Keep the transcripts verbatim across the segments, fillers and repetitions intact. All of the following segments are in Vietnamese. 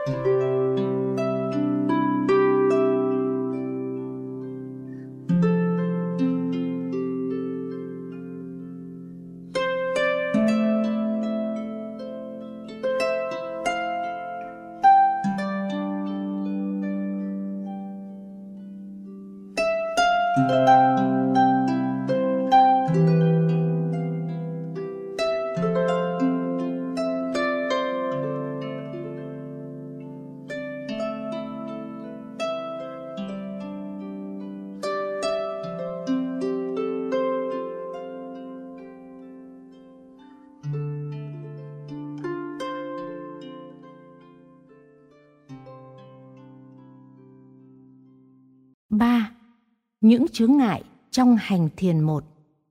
ba. Những chướng ngại trong hành thiền một.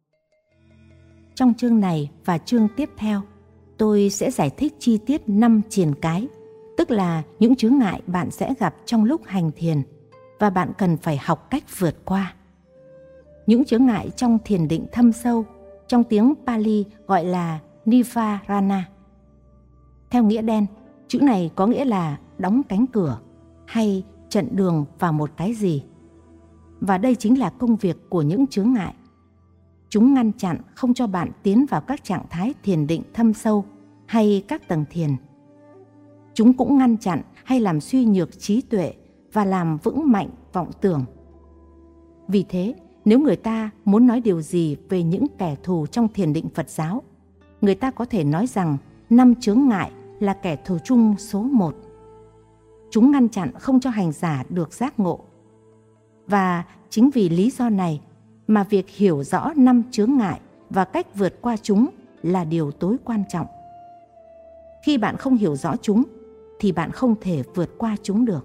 Trong chương này và chương tiếp theo, tôi sẽ giải thích chi tiết năm triền cái, tức là những chướng ngại bạn sẽ gặp trong lúc hành thiền và bạn cần phải học cách vượt qua. Những chướng ngại trong thiền định thâm sâu, trong tiếng Pali gọi là Nivarana. Theo nghĩa đen, chữ này có nghĩa là đóng cánh cửa hay chặn đường vào một cái gì. Và đây chính là công việc của những chướng ngại. Chúng ngăn chặn không cho bạn tiến vào các trạng thái thiền định thâm sâu hay các tầng thiền. Chúng cũng ngăn chặn hay làm suy nhược trí tuệ và làm vững mạnh vọng tưởng. Vì thế, nếu người ta muốn nói điều gì về những kẻ thù trong thiền định Phật giáo, người ta có thể nói rằng năm chướng ngại là kẻ thù chung số một. Chúng ngăn chặn không cho hành giả được giác ngộ. Và chính vì lý do này mà việc hiểu rõ năm chướng ngại và cách vượt qua chúng là điều tối quan trọng. Khi bạn không hiểu rõ chúng, thì bạn không thể vượt qua chúng được.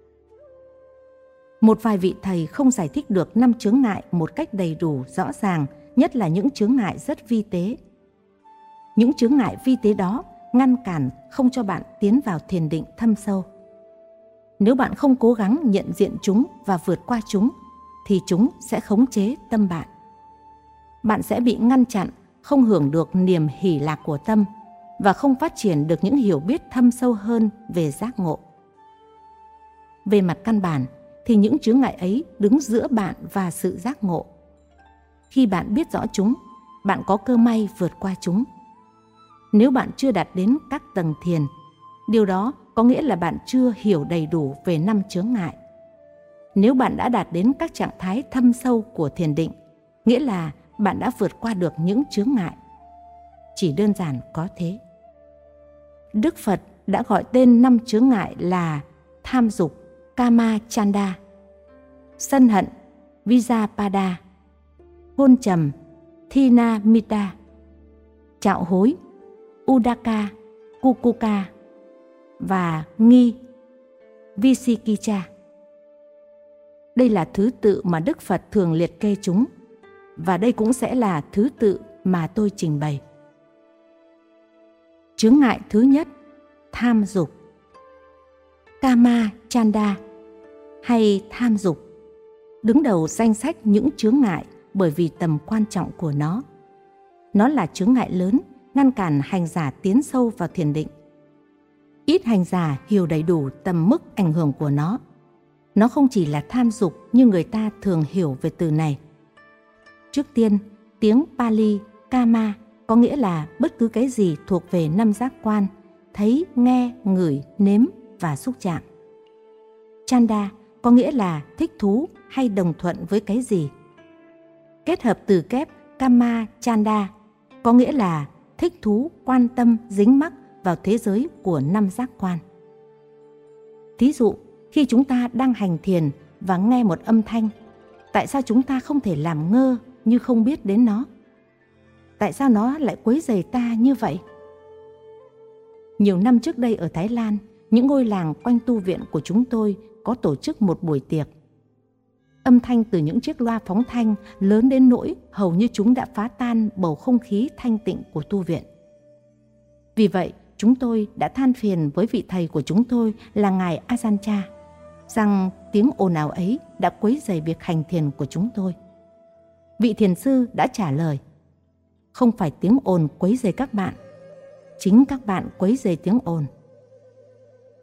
Một vài vị thầy không giải thích được năm chướng ngại một cách đầy đủ, rõ ràng, nhất là những chướng ngại rất vi tế. Những chướng ngại vi tế đó ngăn cản không cho bạn tiến vào thiền định thâm sâu. Nếu bạn không cố gắng nhận diện chúng và vượt qua chúng, thì chúng sẽ khống chế tâm bạn. Bạn sẽ bị ngăn chặn, không hưởng được niềm hỷ lạc của tâm và không phát triển được những hiểu biết thâm sâu hơn về giác ngộ. Về mặt căn bản, thì những chướng ngại ấy đứng giữa bạn và sự giác ngộ. Khi bạn biết rõ chúng, bạn có cơ may vượt qua chúng. Nếu bạn chưa đạt đến các tầng thiền, điều đó có nghĩa là bạn chưa hiểu đầy đủ về năm chướng ngại. Nếu bạn đã đạt đến các trạng thái thâm sâu của thiền định, nghĩa là bạn đã vượt qua được những chướng ngại. Chỉ đơn giản có thế. Đức Phật đã gọi tên năm chướng ngại là tham dục, kama chanda, sân hận, vijapada, hôn trầm, thina mita, trạo hối, udaka, kukuka và nghi, visikicha. Đây là thứ tự mà Đức Phật thường liệt kê chúng, và đây cũng sẽ là thứ tự mà tôi trình bày. Chướng ngại thứ nhất, tham dục. Kama chanda hay tham dục đứng đầu danh sách những chướng ngại bởi vì tầm quan trọng của nó. Nó là chướng ngại lớn ngăn cản hành giả tiến sâu vào thiền định. Ít hành giả hiểu đầy đủ tầm mức ảnh hưởng của nó. Nó không chỉ là tham dục như người ta thường hiểu về từ này. Trước tiên, tiếng Pali kama có nghĩa là bất cứ cái gì thuộc về năm giác quan, thấy, nghe, ngửi, nếm và xúc chạm. Chanda có nghĩa là thích thú hay đồng thuận với cái gì. Kết hợp từ kép kama chanda có nghĩa là thích thú, quan tâm, dính mắc vào thế giới của năm giác quan. Thí dụ, khi chúng ta đang hành thiền và nghe một âm thanh, tại sao chúng ta không thể làm ngơ như không biết đến nó? Tại sao nó lại quấy rầy ta như vậy? Nhiều năm trước đây ở Thái Lan, những ngôi làng quanh tu viện của chúng tôi có tổ chức một buổi tiệc. Âm thanh từ những chiếc loa phóng thanh lớn đến nỗi hầu như chúng đã phá tan bầu không khí thanh tịnh của tu viện. Vì vậy, chúng tôi đã than phiền với vị thầy của chúng tôi là Ngài Ajahn Chah rằng tiếng ồn ào ấy đã quấy rầy việc hành thiền của chúng tôi. Vị thiền sư đã trả lời: không phải tiếng ồn quấy rầy các bạn, chính các bạn quấy rầy tiếng ồn.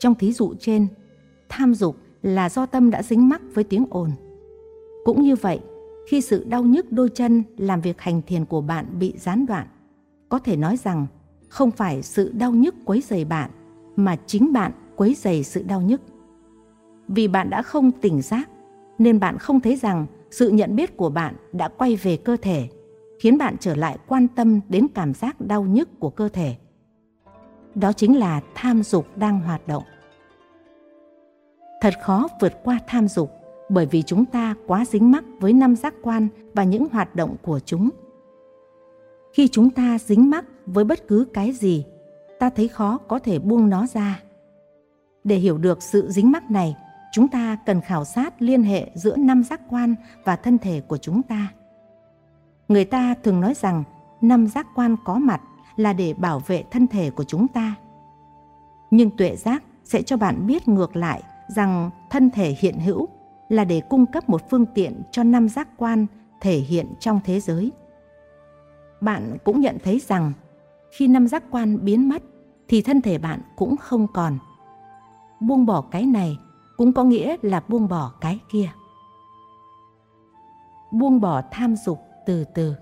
Trong thí dụ trên, tham dục là do tâm đã dính mắc với tiếng ồn. Cũng như vậy, khi sự đau nhức đôi chân làm việc hành thiền của bạn bị gián đoạn, có thể nói rằng không phải sự đau nhức quấy rầy bạn, mà chính bạn quấy rầy sự đau nhức. Vì bạn đã không tỉnh giác, nên bạn không thấy rằng sự nhận biết của bạn đã quay về cơ thể, khiến bạn trở lại quan tâm đến cảm giác đau nhức của cơ thể. Đó chính là tham dục đang hoạt động. Thật khó vượt qua tham dục, bởi vì chúng ta quá dính mắc với năm giác quan và những hoạt động của chúng. Khi chúng ta dính mắc với bất cứ cái gì, ta thấy khó có thể buông nó ra. Để hiểu được sự dính mắc này, chúng ta cần khảo sát liên hệ giữa năm giác quan và thân thể của chúng ta. Người ta thường nói rằng năm giác quan có mặt là để bảo vệ thân thể của chúng ta. Nhưng tuệ giác sẽ cho bạn biết ngược lại rằng thân thể hiện hữu là để cung cấp một phương tiện cho năm giác quan thể hiện trong thế giới. Bạn cũng nhận thấy rằng khi năm giác quan biến mất thì thân thể bạn cũng không còn. Buông bỏ cái này cũng có nghĩa là buông bỏ cái kia. Buông bỏ tham dục từ từ.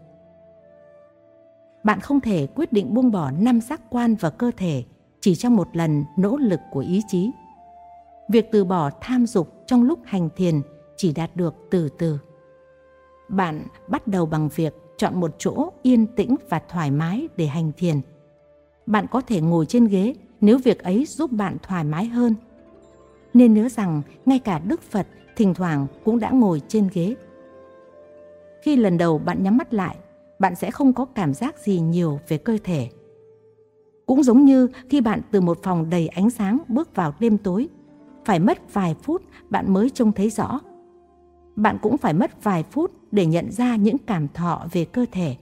Bạn không thể quyết định buông bỏ năm giác quan và cơ thể chỉ trong một lần nỗ lực của ý chí. Việc từ bỏ tham dục trong lúc hành thiền chỉ đạt được từ từ. Bạn bắt đầu bằng việc chọn một chỗ yên tĩnh và thoải mái để hành thiền. Bạn có thể ngồi trên ghế nếu việc ấy giúp bạn thoải mái hơn. Nên nhớ rằng ngay cả Đức Phật thỉnh thoảng cũng đã ngồi trên ghế. Khi lần đầu bạn nhắm mắt lại, bạn sẽ không có cảm giác gì nhiều về cơ thể. Cũng giống như khi bạn từ một phòng đầy ánh sáng bước vào đêm tối, phải mất vài phút bạn mới trông thấy rõ. Bạn cũng phải mất vài phút để nhận ra những cảm thọ về cơ thể.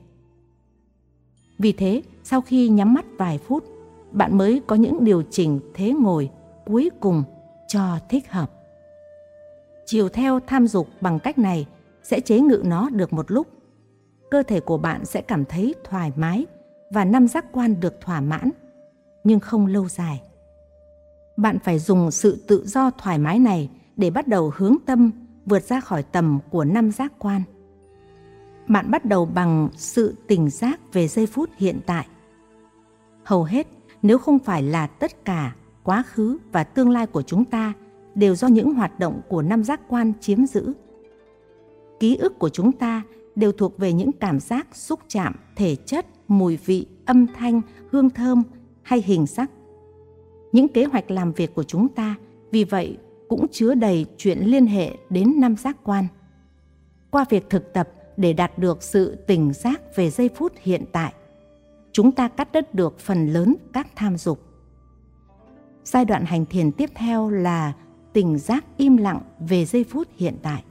Vì thế, sau khi nhắm mắt vài phút, bạn mới có những điều chỉnh thế ngồi cuối cùng cho thích hợp. Chiều theo tham dục bằng cách này sẽ chế ngự nó được một lúc. Cơ thể của bạn sẽ cảm thấy thoải mái và năm giác quan được thỏa mãn, nhưng không lâu dài. Bạn phải dùng sự tự do thoải mái này để bắt đầu hướng tâm vượt ra khỏi tầm của năm giác quan. Bạn bắt đầu bằng sự tỉnh giác về giây phút hiện tại. Hầu hết, nếu không phải là tất cả, quá khứ và tương lai của chúng ta đều do những hoạt động của năm giác quan chiếm giữ. Ký ức của chúng ta đều thuộc về những cảm giác xúc chạm, thể chất, mùi vị, âm thanh, hương thơm hay hình sắc. Những kế hoạch làm việc của chúng ta vì vậy cũng chứa đầy chuyện liên hệ đến năm giác quan. Qua việc thực tập để đạt được sự tỉnh giác về giây phút hiện tại, chúng ta cắt đứt được phần lớn các tham dục. Giai đoạn hành thiền tiếp theo là tỉnh giác im lặng về giây phút hiện tại.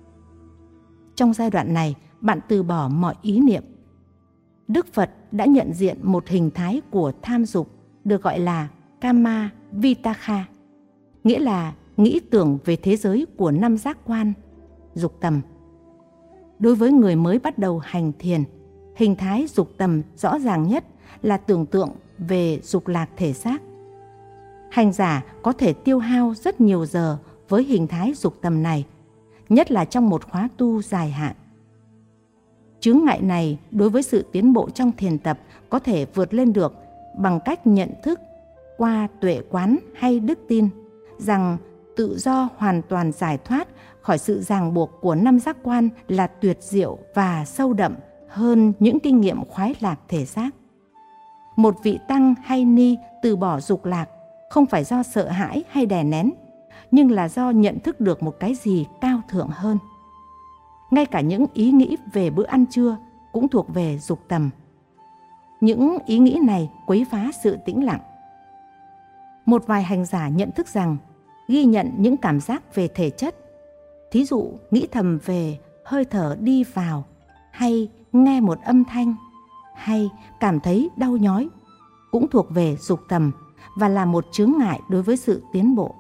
Trong giai đoạn này, bạn từ bỏ mọi ý niệm. Đức Phật đã nhận diện một hình thái của tham dục được gọi là Kama Vitakha, nghĩa là nghĩ tưởng về thế giới của năm giác quan, dục tầm. Đối với người mới bắt đầu hành thiền, hình thái dục tầm rõ ràng nhất là tưởng tượng về dục lạc thể xác. Hành giả có thể tiêu hao rất nhiều giờ với hình thái dục tầm này, nhất là trong một khóa tu dài hạn. Chướng ngại này đối với sự tiến bộ trong thiền tập có thể vượt lên được bằng cách nhận thức qua tuệ quán hay đức tin rằng tự do hoàn toàn giải thoát khỏi sự ràng buộc của năm giác quan là tuyệt diệu và sâu đậm hơn những kinh nghiệm khoái lạc thể xác. Một vị tăng hay ni từ bỏ dục lạc không phải do sợ hãi hay đè nén, nhưng là do nhận thức được một cái gì cao thượng hơn. Ngay cả những ý nghĩ về bữa ăn trưa cũng thuộc về dục tầm. Những ý nghĩ này quấy phá sự tĩnh lặng. Một vài hành giả nhận thức rằng ghi nhận những cảm giác về thể chất, thí dụ nghĩ thầm về hơi thở đi vào, hay nghe một âm thanh, hay cảm thấy đau nhói, cũng thuộc về dục tầm và là một chướng ngại đối với sự tiến bộ.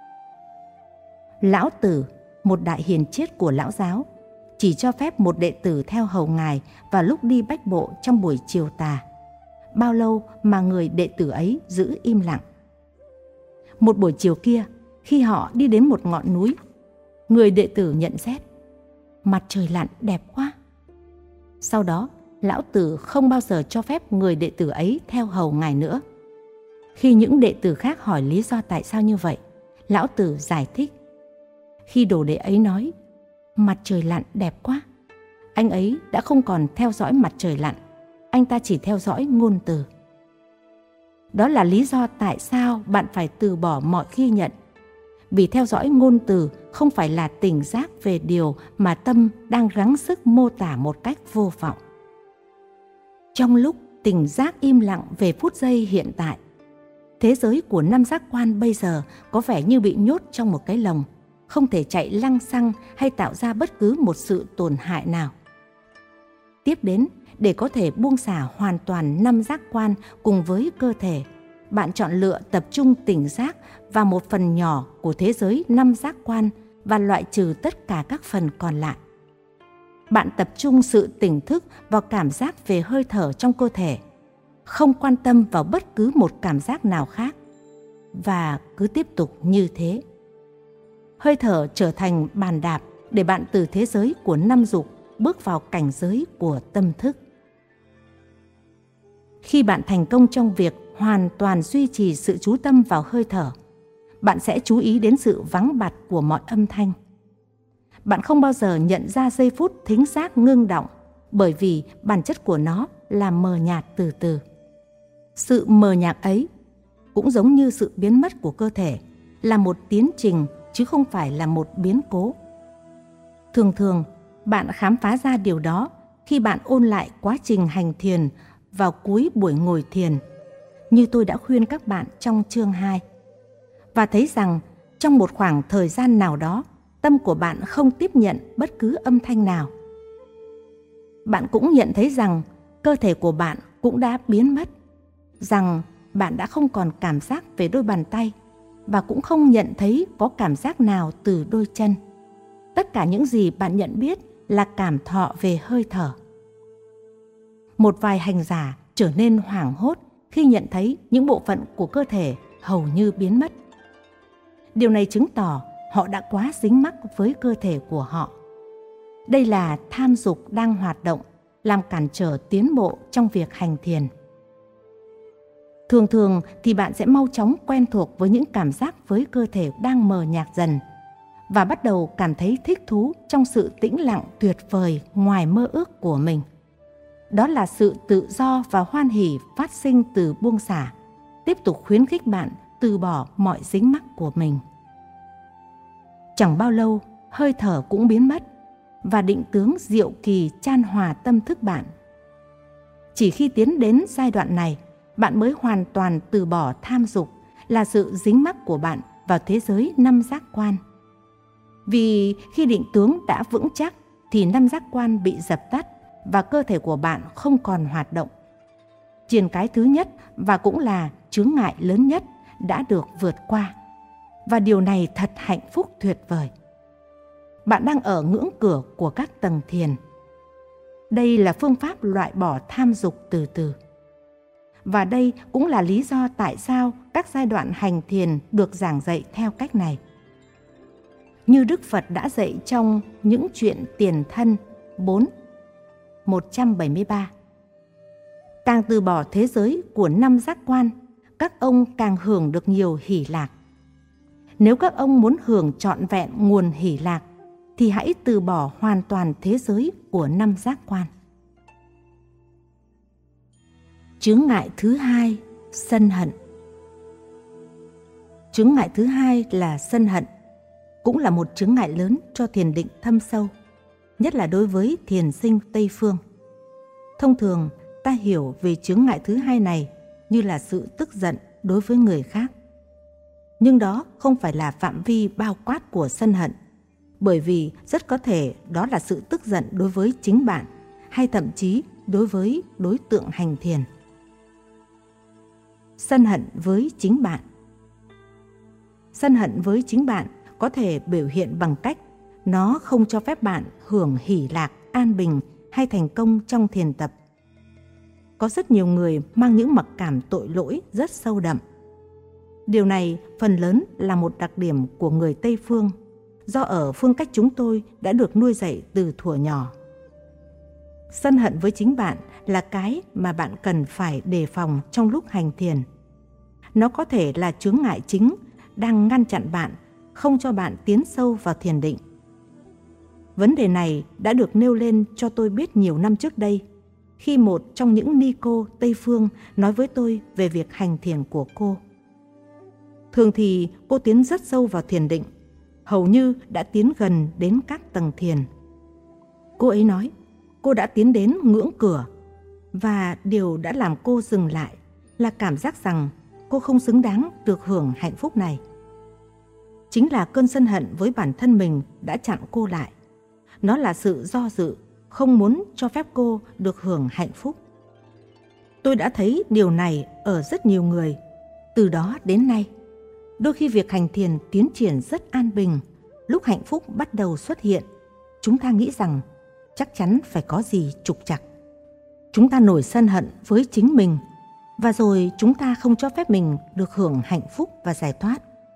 Lão Tử, một đại hiền triết của Lão giáo, chỉ cho phép một đệ tử theo hầu ngài vào lúc đi bách bộ trong buổi chiều tà. Bao lâu mà người đệ tử ấy giữ im lặng? Một buổi chiều kia, khi họ đi đến một ngọn núi, người đệ tử nhận xét: mặt trời lặn đẹp quá. Sau đó, lão tử không bao giờ cho phép người đệ tử ấy theo hầu ngài nữa. Khi những đệ tử khác hỏi lý do tại sao như vậy, lão tử giải thích: khi đồ đệ ấy nói mặt trời lặn đẹp quá, anh ấy đã không còn theo dõi mặt trời lặn, anh ta chỉ theo dõi ngôn từ. Đó là lý do tại sao bạn phải từ bỏ mọi ghi nhận. Vì theo dõi ngôn từ không phải là tỉnh giác về điều mà tâm đang gắng sức mô tả một cách vô vọng. Trong lúc tỉnh giác im lặng về phút giây hiện tại, thế giới của năm giác quan bây giờ có vẻ như bị nhốt trong một cái lồng, không thể chạy lăng xăng hay tạo ra bất cứ một sự tổn hại nào. Tiếp đến, để có thể buông xả hoàn toàn năm giác quan cùng với cơ thể, bạn chọn lựa tập trung tỉnh giác vào một phần nhỏ của thế giới năm giác quan và loại trừ tất cả các phần còn lại. Bạn tập trung sự tỉnh thức vào cảm giác về hơi thở trong cơ thể, không quan tâm vào bất cứ một cảm giác nào khác, và cứ tiếp tục như thế. Hơi thở trở thành bàn đạp để bạn từ thế giới của năm dục bước vào cảnh giới của tâm thức. Khi bạn thành công trong việc hoàn toàn duy trì sự chú tâm vào hơi thở, bạn sẽ chú ý đến sự vắng bặt của mọi âm thanh. Bạn không bao giờ nhận ra giây phút thính giác ngưng động, bởi vì bản chất của nó là mờ nhạt từ từ. Sự mờ nhạt ấy cũng giống như sự biến mất của cơ thể, là một tiến trình chứ không phải là một biến cố. Thường thường, bạn khám phá ra điều đó khi bạn ôn lại quá trình hành thiền vào cuối buổi ngồi thiền, như tôi đã khuyên các bạn trong chương hai, và thấy rằng trong một khoảng thời gian nào đó, tâm của bạn không tiếp nhận bất cứ âm thanh nào. Bạn cũng nhận thấy rằng cơ thể của bạn cũng đã biến mất, rằng bạn đã không còn cảm giác về đôi bàn tay và cũng không nhận thấy có cảm giác nào từ đôi chân. Tất cả những gì bạn nhận biết là cảm thọ về hơi thở. Một vài hành giả trở nên hoảng hốt khi nhận thấy những bộ phận của cơ thể hầu như biến mất. Điều này chứng tỏ họ đã quá dính mắc với cơ thể của họ. Đây là tham dục đang hoạt động, làm cản trở tiến bộ trong việc hành thiền. Thường thường thì bạn sẽ mau chóng quen thuộc với những cảm giác với cơ thể đang mờ nhạt dần và bắt đầu cảm thấy thích thú trong sự tĩnh lặng tuyệt vời ngoài mơ ước của mình. Đó là sự tự do và hoan hỉ phát sinh từ buông xả, tiếp tục khuyến khích bạn từ bỏ mọi dính mắc của mình. Chẳng bao lâu, hơi thở cũng biến mất và định tướng diệu kỳ chan hòa tâm thức bạn. Chỉ khi tiến đến giai đoạn này, bạn mới hoàn toàn từ bỏ tham dục, là sự dính mắc của bạn vào thế giới năm giác quan. Vì khi định tướng đã vững chắc thì năm giác quan bị dập tắt và cơ thể của bạn không còn hoạt động. Triền cái thứ nhất và cũng là chướng ngại lớn nhất đã được vượt qua. Và điều này thật hạnh phúc tuyệt vời. Bạn đang ở ngưỡng cửa của các tầng thiền. Đây là phương pháp loại bỏ tham dục từ từ. Và đây cũng là lý do tại sao các giai đoạn hành thiền được giảng dạy theo cách này. Như Đức Phật đã dạy trong những chuyện tiền thân bốn, một trăm bảy mươi ba. Càng từ bỏ thế giới của năm giác quan, các ông càng hưởng được nhiều hỷ lạc. Nếu các ông muốn hưởng trọn vẹn nguồn hỷ lạc, thì hãy từ bỏ hoàn toàn thế giới của năm giác quan. Chướng ngại thứ hai, sân hận. Chướng ngại thứ hai là sân hận, cũng là một chướng ngại lớn cho thiền định thâm sâu, nhất là đối với thiền sinh Tây Phương. Thông thường, ta hiểu về chướng ngại thứ hai này như là sự tức giận đối với người khác. Nhưng đó không phải là phạm vi bao quát của sân hận, bởi vì rất có thể đó là sự tức giận đối với chính bạn, hay thậm chí đối với đối tượng hành thiền. Sân hận với chính bạn. Sân hận với chính bạn có thể biểu hiện bằng cách nó không cho phép bạn hưởng hỷ lạc, an bình hay thành công trong thiền tập. Có rất nhiều người mang những mặc cảm tội lỗi rất sâu đậm. Điều này phần lớn là một đặc điểm của người Tây phương, do ở phương cách chúng tôi đã được nuôi dạy từ thuở nhỏ. Sân hận với chính bạn là cái mà bạn cần phải đề phòng trong lúc hành thiền. Nó có thể là chướng ngại chính đang ngăn chặn bạn, không cho bạn tiến sâu vào thiền định. Vấn đề này đã được nêu lên cho tôi biết nhiều năm trước đây, khi một trong những ni cô Tây phương nói với tôi về việc hành thiền của cô. Thường thì cô tiến rất sâu vào thiền định, hầu như đã tiến gần đến các tầng thiền. Cô ấy nói cô đã tiến đến ngưỡng cửa, và điều đã làm cô dừng lại là cảm giác rằng cô không xứng đáng được hưởng hạnh phúc này. Chính là cơn sân hận với bản thân mình đã chặn cô lại. Nó là sự do dự, không muốn cho phép cô được hưởng hạnh phúc. Tôi đã thấy điều này ở rất nhiều người. Từ đó đến nay, đôi khi việc hành thiền tiến triển rất an bình. Lúc hạnh phúc bắt đầu xuất hiện, chúng ta nghĩ rằng chắc chắn phải có gì trục trặc. Chúng ta nổi sân hận với chính mình, và rồi chúng ta không cho phép mình được hưởng hạnh phúc và giải thoát.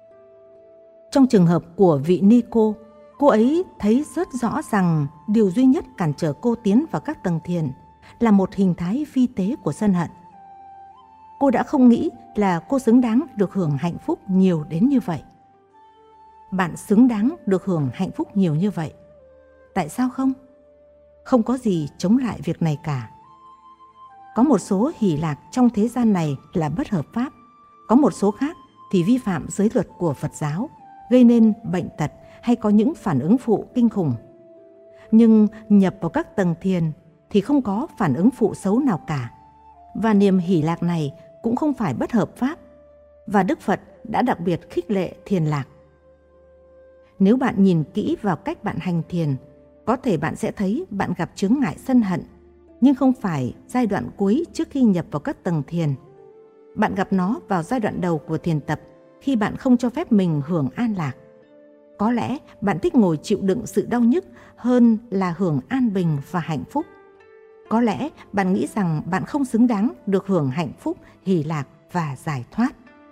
Trong trường hợp của vị ni cô, cô ấy thấy rất rõ rằng điều duy nhất cản trở cô tiến vào các tầng thiền là một hình thái vi tế của sân hận. Cô đã không nghĩ là cô xứng đáng được hưởng hạnh phúc nhiều đến như vậy. Bạn xứng đáng được hưởng hạnh phúc nhiều như vậy. Tại sao không? Không có gì chống lại việc này cả. Có một số hỷ lạc trong thế gian này là bất hợp pháp, có một số khác thì vi phạm giới luật của Phật giáo, gây nên bệnh tật hay có những phản ứng phụ kinh khủng. Nhưng nhập vào các tầng thiền thì không có phản ứng phụ xấu nào cả. Và niềm hỷ lạc này cũng không phải bất hợp pháp. Và Đức Phật đã đặc biệt khích lệ thiền lạc. Nếu bạn nhìn kỹ vào cách bạn hành thiền, có thể bạn sẽ thấy bạn gặp chướng ngại sân hận, nhưng không phải giai đoạn cuối trước khi nhập vào các tầng thiền. Bạn gặp nó vào giai đoạn đầu của thiền tập, khi bạn không cho phép mình hưởng an lạc. Có lẽ bạn thích ngồi chịu đựng sự đau nhức hơn là hưởng an bình và hạnh phúc. Có lẽ bạn nghĩ rằng bạn không xứng đáng được hưởng hạnh phúc, hỷ lạc và giải thoát.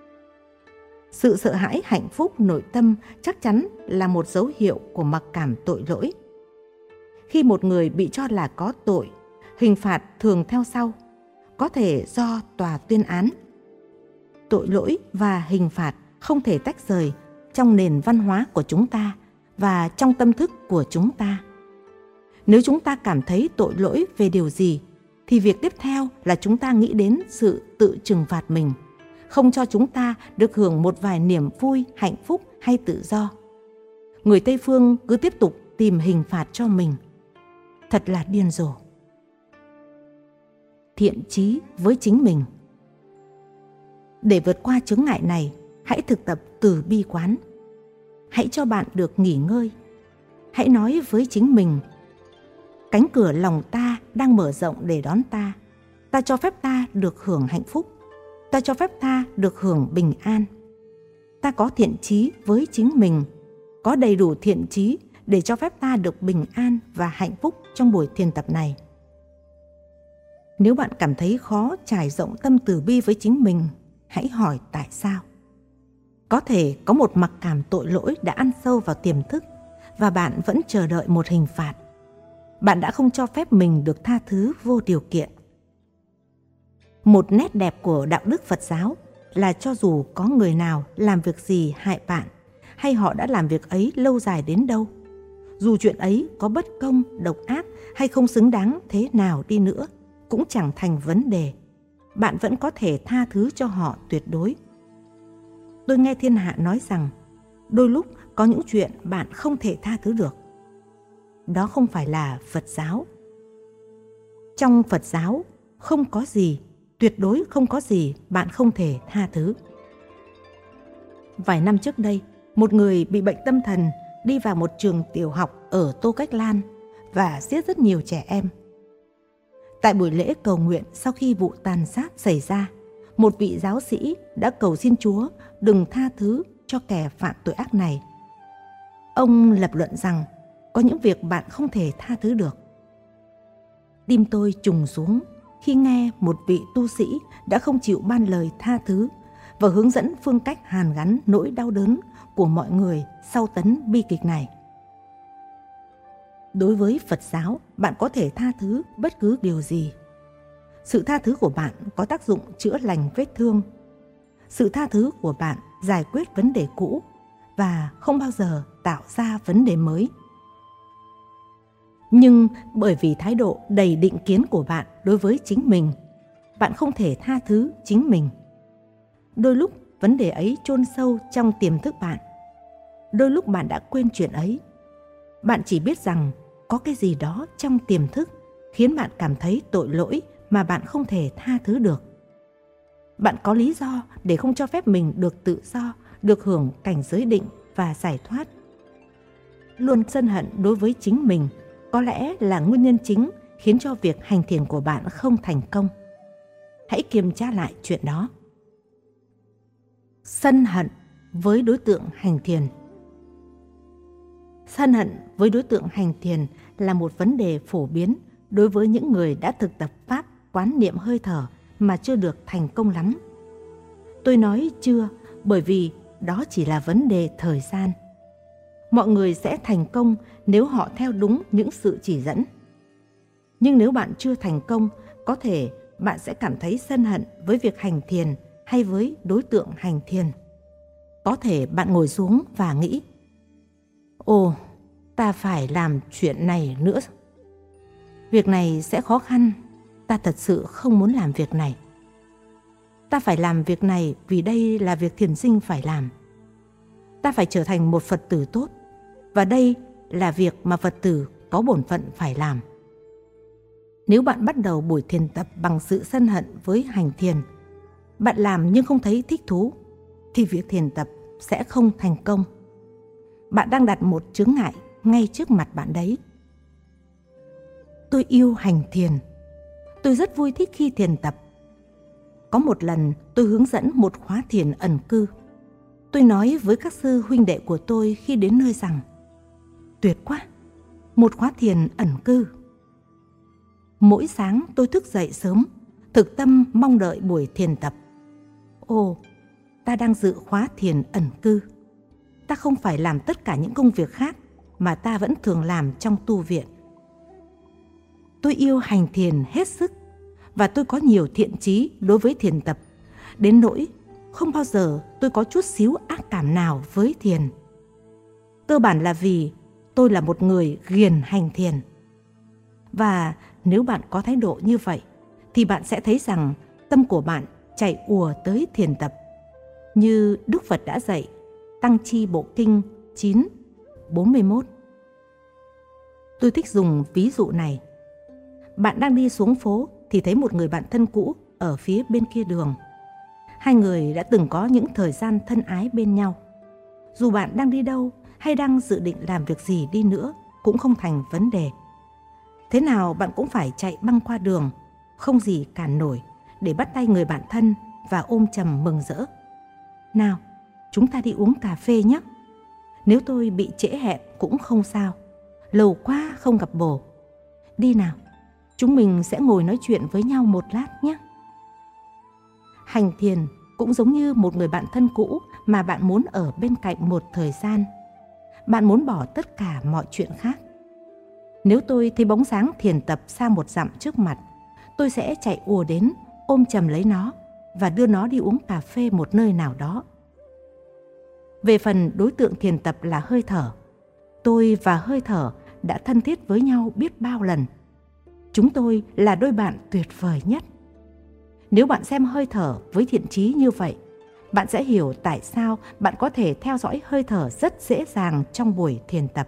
Sự sợ hãi hạnh phúc nội tâm chắc chắn là một dấu hiệu của mặc cảm tội lỗi. Khi một người bị cho là có tội, hình phạt thường theo sau, có thể do tòa tuyên án. Tội lỗi và hình phạt không thể tách rời trong nền văn hóa của chúng ta và trong tâm thức của chúng ta. Nếu chúng ta cảm thấy tội lỗi về điều gì, thì việc tiếp theo là chúng ta nghĩ đến sự tự trừng phạt mình, không cho chúng ta được hưởng một vài niềm vui, hạnh phúc hay tự do. Người Tây phương cứ tiếp tục tìm hình phạt cho mình. Thật là điên rồ. Thiện chí với chính mình. Để vượt qua chướng ngại này, hãy thực tập từ bi quán. Hãy cho bạn được nghỉ ngơi. Hãy nói với chính mình: cánh cửa lòng ta đang mở rộng để đón ta. Ta cho phép ta được hưởng hạnh phúc. Ta cho phép ta được hưởng bình an. Ta có thiện chí với chính mình, có đầy đủ thiện chí để cho phép ta được bình an và hạnh phúc trong buổi thiền tập này. Nếu bạn cảm thấy khó trải rộng tâm từ bi với chính mình, hãy hỏi tại sao. Có thể có một mặc cảm tội lỗi đã ăn sâu vào tiềm thức và bạn vẫn chờ đợi một hình phạt. Bạn đã không cho phép mình được tha thứ vô điều kiện. Một nét đẹp của đạo đức Phật giáo là cho dù có người nào làm việc gì hại bạn, hay họ đã làm việc ấy lâu dài đến đâu, dù chuyện ấy có bất công, độc ác hay không xứng đáng thế nào đi nữa, cũng chẳng thành vấn đề. Bạn vẫn có thể tha thứ cho họ tuyệt đối. Tôi nghe thiên hạ nói rằng đôi lúc có những chuyện bạn không thể tha thứ được. Đó không phải là Phật giáo. Trong Phật giáo không có gì, tuyệt đối không có gì bạn không thể tha thứ. Vài năm trước đây, một người bị bệnh tâm thần đi vào một trường tiểu học ở Tô Cách Lan và giết rất nhiều trẻ em. Tại buổi lễ cầu nguyện sau khi vụ tàn sát xảy ra, một vị giáo sĩ đã cầu xin Chúa đừng tha thứ cho kẻ phạm tội ác này. Ông lập luận rằng có những việc bạn không thể tha thứ được. Tim tôi trùng xuống khi nghe một vị tu sĩ đã không chịu ban lời tha thứ, và hướng dẫn phương cách hàn gắn nỗi đau đớn của mọi người sau tấn bi kịch này. Đối với Phật giáo, bạn có thể tha thứ bất cứ điều gì. Sự tha thứ của bạn có tác dụng chữa lành vết thương. Sự tha thứ của bạn giải quyết vấn đề cũ và không bao giờ tạo ra vấn đề mới. Nhưng bởi vì thái độ đầy định kiến của bạn đối với chính mình, bạn không thể tha thứ chính mình. Đôi lúc vấn đề ấy chôn sâu trong tiềm thức bạn. Đôi lúc bạn đã quên chuyện ấy. Bạn chỉ biết rằng có cái gì đó trong tiềm thức khiến bạn cảm thấy tội lỗi mà bạn không thể tha thứ được. Bạn có lý do để không cho phép mình được tự do, được hưởng cảnh giới định và giải thoát. Luôn sân hận đối với chính mình có lẽ là nguyên nhân chính khiến cho việc hành thiền của bạn không thành công. Hãy kiểm tra lại chuyện đó. Sân hận với đối tượng hành thiền. Sân hận với đối tượng hành thiền là một vấn đề phổ biến đối với những người đã thực tập pháp quán niệm hơi thở mà chưa được thành công lắm. Tôi nói chưa bởi vì đó chỉ là vấn đề thời gian. Mọi người sẽ thành công nếu họ theo đúng những sự chỉ dẫn. Nhưng nếu bạn chưa thành công, có thể bạn sẽ cảm thấy sân hận với việc hành thiền hay với đối tượng hành thiền. Có thể bạn ngồi xuống và nghĩ, ồ, ta phải làm chuyện này nữa. Việc này sẽ khó khăn, ta thật sự không muốn làm việc này. Ta phải làm việc này vì đây là việc thiền sinh phải làm. Ta phải trở thành một Phật tử tốt, và đây là việc mà Phật tử có bổn phận phải làm. Nếu bạn bắt đầu buổi thiền tập bằng sự sân hận với hành thiền, bạn làm nhưng không thấy thích thú, thì việc thiền tập sẽ không thành công. Bạn đang đặt một chướng ngại ngay trước mặt bạn đấy. Tôi yêu hành thiền. Tôi rất vui thích khi thiền tập. Có một lần tôi hướng dẫn một khóa thiền ẩn cư. Tôi nói với các sư huynh đệ của tôi khi đến nơi rằng, tuyệt quá, một khóa thiền ẩn cư. Mỗi sáng tôi thức dậy sớm, thực tâm mong đợi buổi thiền tập. Ồ, ta đang dự khóa thiền ẩn cư. Ta không phải làm tất cả những công việc khác mà ta vẫn thường làm trong tu viện. Tôi yêu hành thiền hết sức và tôi có nhiều thiện chí đối với thiền tập, đến nỗi không bao giờ tôi có chút xíu ác cảm nào với thiền. Cơ bản là vì tôi là một người ghiền hành thiền. Và nếu bạn có thái độ như vậy, thì bạn sẽ thấy rằng tâm của bạn chạy ùa tới thiền tập. Như Đức Phật đã dạy, Tăng Chi Bộ Kinh chín bốn mươi mốt. Tôi thích dùng ví dụ này. Bạn đang đi xuống phố thì thấy một người bạn thân cũ ở phía bên kia đường. Hai người đã từng có những thời gian thân ái bên nhau. Dù bạn đang đi đâu hay đang dự định làm việc gì đi nữa cũng không thành vấn đề. Thế nào bạn cũng phải chạy băng qua đường, không gì cản nổi, để bắt tay người bạn thân và ôm chầm mừng rỡ. Nào, chúng ta đi uống cà phê nhé. Nếu tôi bị trễ hẹn cũng không sao. Lâu quá không gặp bồ. Đi nào, chúng mình sẽ ngồi nói chuyện với nhau một lát nhé. Hành thiền cũng giống như một người bạn thân cũ mà bạn muốn ở bên cạnh một thời gian. Bạn muốn bỏ tất cả mọi chuyện khác. Nếu tôi thấy bóng dáng thiền tập xa một dặm trước mặt, tôi sẽ chạy ùa đến, ôm chầm lấy nó và đưa nó đi uống cà phê một nơi nào đó. Về phần đối tượng thiền tập là hơi thở, tôi và hơi thở đã thân thiết với nhau biết bao lần. Chúng tôi là đôi bạn tuyệt vời nhất. Nếu bạn xem hơi thở với thiện chí như vậy, bạn sẽ hiểu tại sao bạn có thể theo dõi hơi thở rất dễ dàng trong buổi thiền tập.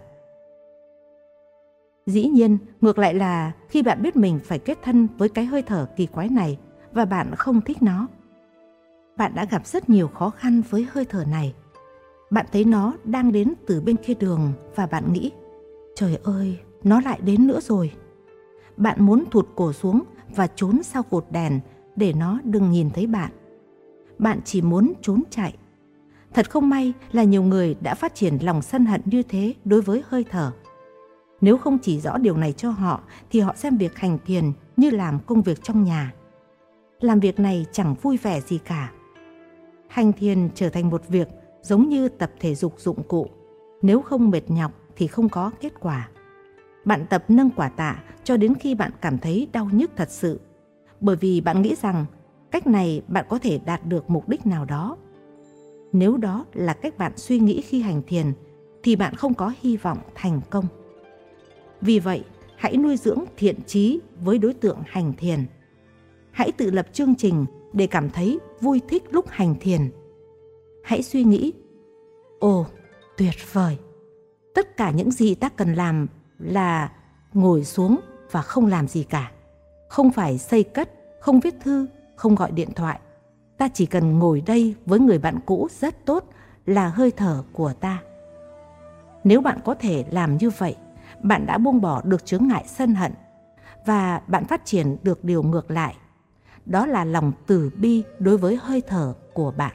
Dĩ nhiên, ngược lại là khi bạn biết mình phải kết thân với cái hơi thở kỳ quái này và bạn không thích nó. Bạn đã gặp rất nhiều khó khăn với hơi thở này. Bạn thấy nó đang đến từ bên kia đường và bạn nghĩ, trời ơi, nó lại đến nữa rồi. Bạn muốn thụt cổ xuống và trốn sau cột đèn để nó đừng nhìn thấy bạn. Bạn chỉ muốn trốn chạy. Thật không may là nhiều người đã phát triển lòng sân hận như thế đối với hơi thở. Nếu không chỉ rõ điều này cho họ thì họ xem việc hành thiền như làm công việc trong nhà. Làm việc này chẳng vui vẻ gì cả. Hành thiền trở thành một việc giống như tập thể dục dụng cụ. Nếu không mệt nhọc thì không có kết quả. Bạn tập nâng quả tạ cho đến khi bạn cảm thấy đau nhức thật sự, bởi vì bạn nghĩ rằng cách này bạn có thể đạt được mục đích nào đó. Nếu đó là cách bạn suy nghĩ khi hành thiền, thì bạn không có hy vọng thành công. Vì vậy, hãy nuôi dưỡng thiện chí với đối tượng hành thiền. Hãy tự lập chương trình để cảm thấy vui thích lúc hành thiền. Hãy suy nghĩ, ồ, tuyệt vời! Tất cả những gì ta cần làm là ngồi xuống và không làm gì cả. Không phải xây cất, không viết thư, không gọi điện thoại. Ta chỉ cần ngồi đây với người bạn cũ rất tốt là hơi thở của ta. Nếu bạn có thể làm như vậy, bạn đã buông bỏ được chướng ngại sân hận và bạn phát triển được điều ngược lại. Đó là lòng từ bi đối với hơi thở của bạn.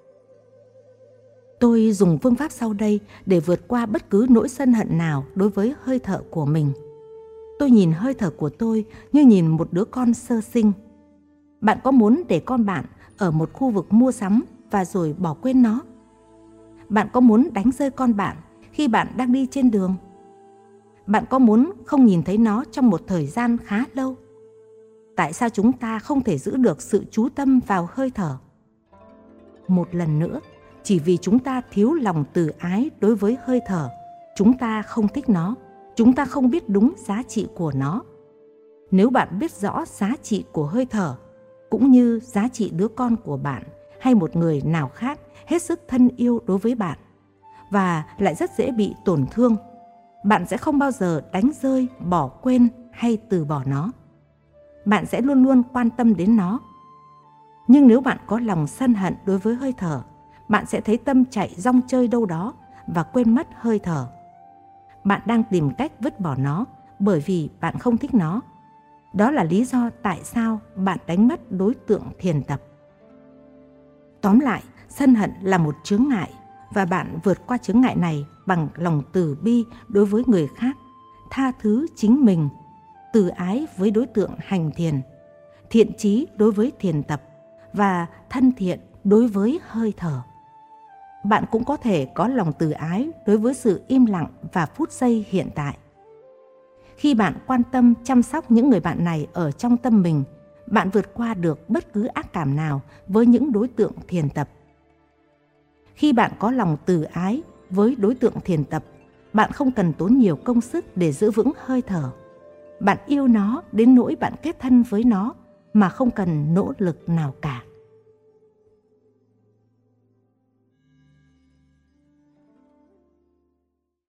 Tôi dùng phương pháp sau đây để vượt qua bất cứ nỗi sân hận nào đối với hơi thở của mình. Tôi nhìn hơi thở của tôi như nhìn một đứa con sơ sinh. Bạn có muốn để con bạn ở một khu vực mua sắm và rồi bỏ quên nó? Bạn có muốn đánh rơi con bạn khi bạn đang đi trên đường? Bạn có muốn không nhìn thấy nó trong một thời gian khá lâu? Tại sao chúng ta không thể giữ được sự chú tâm vào hơi thở? Một lần nữa, chỉ vì chúng ta thiếu lòng từ ái đối với hơi thở, chúng ta không thích nó, chúng ta không biết đúng giá trị của nó. Nếu bạn biết rõ giá trị của hơi thở, cũng như giá trị đứa con của bạn hay một người nào khác hết sức thân yêu đối với bạn, và lại rất dễ bị tổn thương, bạn sẽ không bao giờ đánh rơi, bỏ quên hay từ bỏ nó. Bạn sẽ luôn luôn quan tâm đến nó. Nhưng nếu bạn có lòng sân hận đối với hơi thở, bạn sẽ thấy tâm chạy rong chơi đâu đó và quên mất hơi thở. Bạn đang tìm cách vứt bỏ nó bởi vì bạn không thích nó. Đó là lý do tại sao bạn đánh mất đối tượng thiền tập. Tóm lại, sân hận là một chướng ngại và bạn vượt qua chướng ngại này bằng lòng từ bi đối với người khác, tha thứ chính mình, từ ái với đối tượng hành thiền, thiện chí đối với thiền tập và thân thiện đối với hơi thở. Bạn cũng có thể có lòng từ ái đối với sự im lặng và phút giây hiện tại. Khi bạn quan tâm chăm sóc những người bạn này ở trong tâm mình, bạn vượt qua được bất cứ ác cảm nào với những đối tượng thiền tập. Khi bạn có lòng từ ái với đối tượng thiền tập, bạn không cần tốn nhiều công sức để giữ vững hơi thở. Bạn yêu nó đến nỗi bạn kết thân với nó mà không cần nỗ lực nào cả.